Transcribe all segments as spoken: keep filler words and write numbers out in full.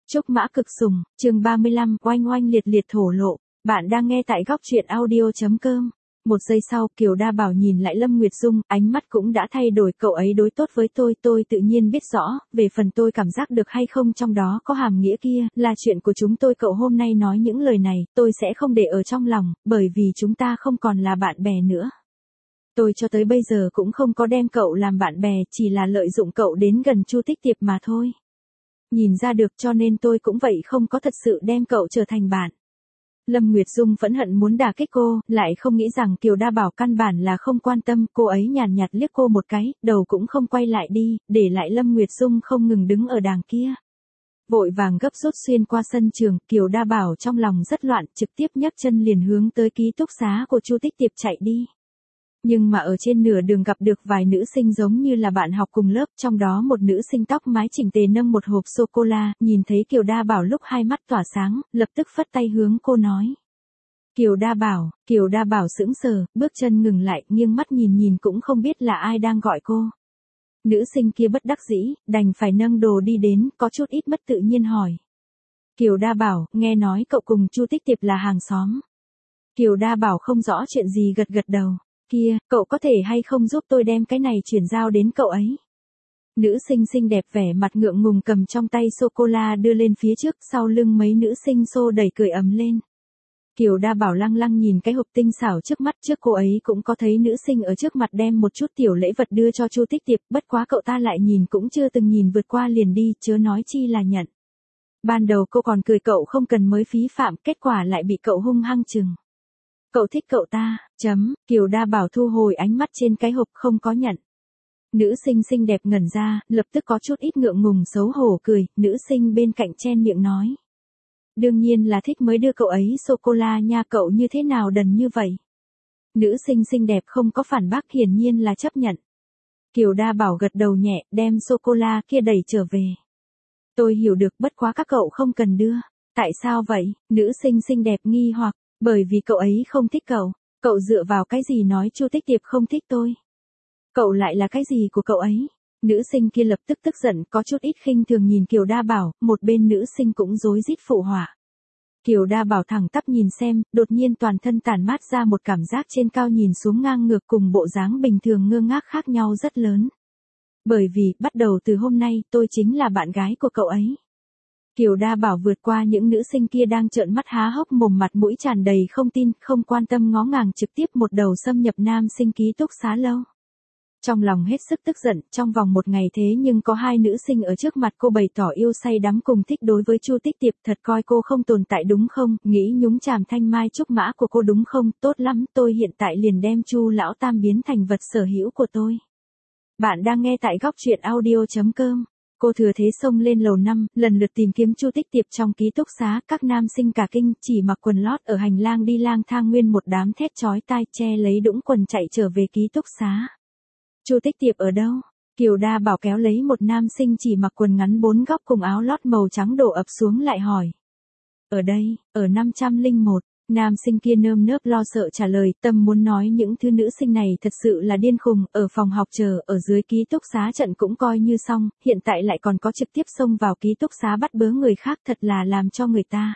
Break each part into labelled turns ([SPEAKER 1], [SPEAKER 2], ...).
[SPEAKER 1] Trúc mã cực sùng, chương ba mươi lăm, oanh oanh liệt liệt thổ lộ. Bạn đang nghe tại góc truyện audio.com. Một giây sau, Kiều Đa Bảo nhìn lại Lâm Nguyệt Dung, ánh mắt cũng đã thay đổi. Cậu ấy đối tốt với tôi, tôi tự nhiên biết rõ, về phần tôi cảm giác được hay không trong đó có hàm nghĩa kia, là chuyện của chúng tôi. Cậu hôm nay nói những lời này, tôi sẽ không để ở trong lòng, bởi vì chúng ta không còn là bạn bè nữa. Tôi cho tới bây giờ cũng không có đem cậu làm bạn bè, chỉ là lợi dụng cậu đến gần Chu Tích Tiệp mà thôi. Nhìn ra được, cho nên tôi cũng vậy, không có thật sự đem cậu trở thành bạn. Lâm Nguyệt Dung phẫn hận muốn đả kích cô, lại không nghĩ rằng Kiều Đa Bảo căn bản là không quan tâm. Cô ấy nhàn nhạt liếc cô một cái, đầu cũng không quay lại đi, để lại Lâm Nguyệt Dung không ngừng đứng ở đàng kia. Vội vàng gấp rút xuyên qua sân trường, Kiều Đa Bảo trong lòng rất loạn, trực tiếp nhấc chân liền hướng tới ký túc xá của Chu Tích Tiệp chạy đi. Nhưng mà ở trên nửa đường gặp được vài nữ sinh giống như là bạn học cùng lớp, trong đó một nữ sinh tóc mái chỉnh tề nâng một hộp sô-cô-la, nhìn thấy Kiều Đa Bảo lúc hai mắt tỏa sáng, lập tức phất tay hướng cô nói. Kiều Đa Bảo, Kiều Đa Bảo sững sờ, bước chân ngừng lại, nghiêng mắt nhìn nhìn cũng không biết là ai đang gọi cô. Nữ sinh kia bất đắc dĩ, đành phải nâng đồ đi đến, có chút ít mất tự nhiên hỏi. Kiều Đa Bảo, nghe nói cậu cùng Chu Tích Tiệp là hàng xóm. Kiều Đa Bảo không rõ chuyện gì gật gật đầu. Kia, cậu có thể hay không giúp tôi đem cái này chuyển giao đến cậu ấy? Nữ sinh xinh đẹp vẻ mặt ngượng ngùng cầm trong tay sô-cô-la đưa lên phía trước, sau lưng mấy nữ sinh xô đẩy cười ấm lên. Kiều Đa Bảo lăng lăng nhìn cái hộp tinh xảo trước mắt, trước cô ấy cũng có thấy nữ sinh ở trước mặt đem một chút tiểu lễ vật đưa cho Chu Tích Tiệp, bất quá cậu ta lại nhìn cũng chưa từng nhìn vượt qua liền đi, chớ nói chi là nhận. Ban đầu cô còn cười cậu không cần mới phí phạm, kết quả lại bị cậu hung hăng chừng. Cậu thích cậu ta, chấm, Kiều Đa Bảo thu hồi ánh mắt trên cái hộp không có nhận. Nữ sinh xinh đẹp ngẩn ra, lập tức có chút ít ngượng ngùng xấu hổ cười, nữ sinh bên cạnh chen miệng nói. Đương nhiên là thích mới đưa cậu ấy sô-cô-la nha, cậu như thế nào đần như vậy. Nữ sinh xinh đẹp không có phản bác, hiển nhiên là chấp nhận. Kiều Đa Bảo gật đầu nhẹ, đem sô-cô-la kia đẩy trở về. Tôi hiểu được, bất quá các cậu không cần đưa. Tại sao vậy? Nữ sinh xinh đẹp nghi hoặc. Bởi vì cậu ấy không thích cậu. Cậu dựa vào cái gì nói Chu Tích Tiệp không thích tôi? Cậu lại là cái gì của cậu ấy? Nữ sinh kia lập tức tức giận, có chút ít khinh thường nhìn Kiều Đa Bảo, một bên nữ sinh cũng rối rít phụ họa. Kiều Đa Bảo thẳng tắp nhìn xem, đột nhiên toàn thân tản mát ra một cảm giác trên cao nhìn xuống ngang ngược, cùng bộ dáng bình thường ngơ ngác khác nhau rất lớn. Bởi vì, bắt đầu từ hôm nay, tôi chính là bạn gái của cậu ấy. Kiều Đa Bảo vượt qua những nữ sinh kia đang trợn mắt há hốc mồm, mặt mũi tràn đầy không tin, không quan tâm ngó ngàng trực tiếp một đầu xâm nhập nam sinh ký túc xá lâu. Trong lòng hết sức tức giận, trong vòng một ngày thế nhưng có hai nữ sinh ở trước mặt cô bày tỏ yêu say đắm cùng thích đối với Chu Tích Tiệp, thật coi cô không tồn tại đúng không, nghĩ nhúng chàm thanh mai trúc mã của cô đúng không, tốt lắm, tôi hiện tại liền đem Chu lão tam biến thành vật sở hữu của tôi. Bạn đang nghe tại góc truyện audio.com. Cô thừa thế xông lên lầu năm, lần lượt tìm kiếm Chu Tích Tiệp trong ký túc xá, các nam sinh cả kinh, chỉ mặc quần lót ở hành lang đi lang thang, nguyên một đám thét chói tai, che lấy đũng quần chạy trở về ký túc xá. Chu Tích Tiệp ở đâu? Kiều Đa Bảo kéo lấy một nam sinh chỉ mặc quần ngắn bốn góc cùng áo lót màu trắng đổ ập xuống lại hỏi. Ở đây, ở năm trăm lẻ một. Nam sinh kia nơm nớp lo sợ trả lời, tâm muốn nói những thứ nữ sinh này thật sự là điên khùng, ở phòng học chờ, ở dưới ký túc xá trận cũng coi như xong, hiện tại lại còn có trực tiếp xông vào ký túc xá bắt bớ người khác, thật là làm cho người ta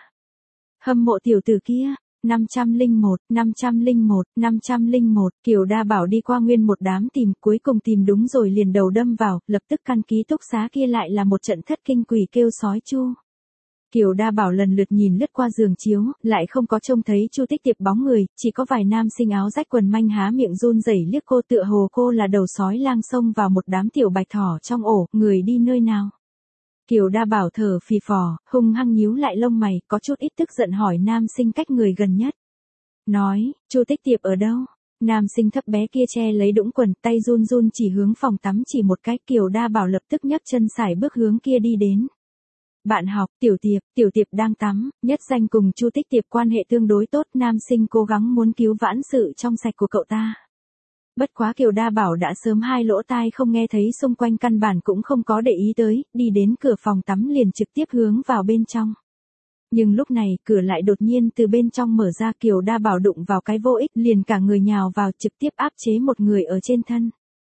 [SPEAKER 1] hâm mộ tiểu tử kia. năm trăm lẻ một, năm trăm lẻ một, năm trăm lẻ một, Kiều Đa Bảo đi qua nguyên một đám tìm, cuối cùng tìm đúng rồi liền đầu đâm vào, lập tức căn ký túc xá kia lại là một trận thất kinh quỷ kêu sói chu. Kiều Đa Bảo lần lượt nhìn lướt qua giường chiếu, lại không có trông thấy Chu Tích Tiệp bóng người, chỉ có vài nam sinh áo rách quần manh há miệng run rẩy liếc cô, tựa hồ cô là đầu sói lang xông vào một đám tiểu bạch thỏ trong ổ, người đi nơi nào. Kiều Đa Bảo thở phì phò, hung hăng nhíu lại lông mày, có chút ít tức giận hỏi nam sinh cách người gần nhất. Nói, Chu Tích Tiệp ở đâu? Nam sinh thấp bé kia che lấy đũng quần, tay run run chỉ hướng phòng tắm chỉ một cái, Kiều Đa Bảo lập tức nhấc chân sải bước hướng kia đi đến. Bạn học, Tiểu Tiệp, Tiểu Tiệp đang tắm, nhất danh cùng Chu Tích Tiệp quan hệ tương đối tốt, nam sinh cố gắng muốn cứu vãn sự trong sạch của cậu ta. Bất quá Kiều Đa Bảo đã sớm hai lỗ tai không nghe thấy, xung quanh căn bản cũng không có để ý tới, đi đến cửa phòng tắm liền trực tiếp hướng vào bên trong. Nhưng lúc này, cửa lại đột nhiên từ bên trong mở ra, Kiều Đa Bảo đụng vào cái vô ích, liền cả người nhào vào trực tiếp áp chế một người ở trên thân.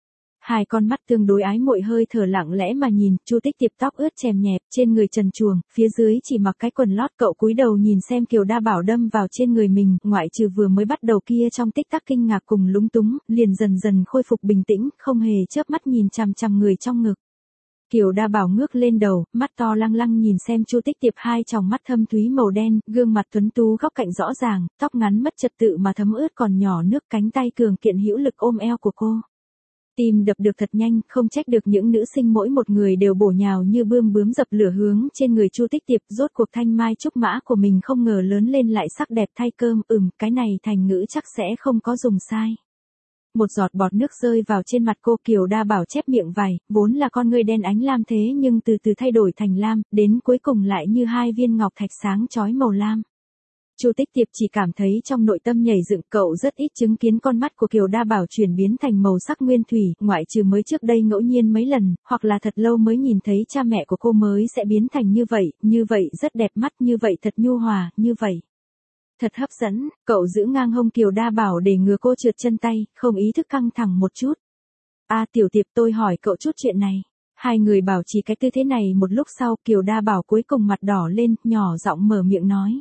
[SPEAKER 1] Hai con mắt tương đối ái muội hơi thở lặng lẽ mà nhìn, Chu Tích Tiệp tóc ướt chèm nhẹp, trên người trần truồng, phía dưới chỉ mặc cái quần lót, cậu cúi đầu nhìn xem Kiều Đa Bảo đâm vào trên người mình, ngoại trừ vừa mới bắt đầu kia trong tích tắc kinh ngạc cùng lúng túng, liền dần dần khôi phục bình tĩnh, không hề chớp mắt nhìn chằm chằm người trong ngực. Kiều Đa Bảo ngước lên đầu, mắt to lăng lăng nhìn xem Chu Tích Tiệp, hai tròng mắt thâm thúy màu đen, gương mặt tuấn tú góc cạnh rõ ràng, tóc ngắn mất trật tự mà thấm ướt còn nhỏ nước, cánh tay cường kiện hữu lực ôm eo của cô. Tim đập được thật nhanh, không trách được những nữ sinh mỗi một người đều bổ nhào như bươm bướm dập lửa hướng trên người Chu Tích Tiệp, rốt cuộc thanh mai trúc mã của mình không ngờ lớn lên lại sắc đẹp thay cơm, ừm, cái này thành ngữ chắc sẽ không có dùng sai. Một giọt bọt nước rơi vào trên mặt cô, Kiều Đa Bảo chép miệng vài, vốn là con ngươi đen ánh lam thế nhưng từ từ thay đổi thành lam, đến cuối cùng lại như hai viên ngọc thạch sáng chói màu lam. Chu Tích Tiệp chỉ cảm thấy trong nội tâm nhảy dựng, cậu rất ít chứng kiến con mắt của Kiều Đa Bảo chuyển biến thành màu sắc nguyên thủy, ngoại trừ mới trước đây ngẫu nhiên mấy lần, hoặc là thật lâu mới nhìn thấy cha mẹ của cô mới sẽ biến thành như vậy, như vậy rất đẹp mắt, như vậy thật nhu hòa, như vậy thật hấp dẫn. Cậu giữ ngang hông Kiều Đa Bảo để ngừa cô trượt chân tay, không ý thức căng thẳng một chút. A Tiểu Tiệp, tôi hỏi cậu chút chuyện này. Hai người bảo trì cái tư thế này một lúc sau, Kiều Đa Bảo cuối cùng mặt đỏ lên, nhỏ giọng mở miệng nói.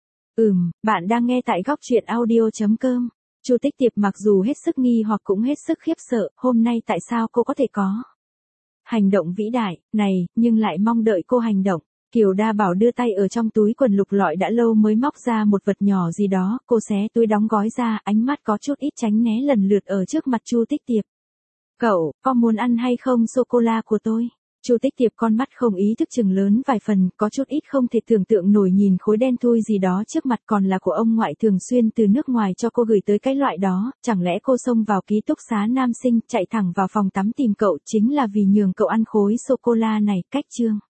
[SPEAKER 1] Ừm, bạn đang nghe tại góc truyện audio chấm com. Chu Tích Tiệp mặc dù hết sức nghi hoặc cũng hết sức khiếp sợ, hôm nay tại sao cô có thể có hành động vĩ đại này, nhưng lại mong đợi cô hành động. Kiều Đa Bảo đưa tay ở trong túi quần lục lọi đã lâu mới móc ra một vật nhỏ gì đó, cô xé túi đóng gói ra, ánh mắt có chút ít tránh né lần lượt ở trước mặt Chu Tích Tiệp. Cậu, có muốn ăn hay không sô-cô-la của tôi? Chu Tích Tiệp con mắt không ý thức chừng lớn vài phần, có chút ít không thể tưởng tượng nổi nhìn khối đen thui gì đó trước mặt, còn là của ông ngoại thường xuyên từ nước ngoài cho cô gửi tới cái loại đó, chẳng lẽ cô xông vào ký túc xá nam sinh, chạy thẳng vào phòng tắm tìm cậu chính là vì nhường cậu ăn khối sô-cô-la này, cách chương.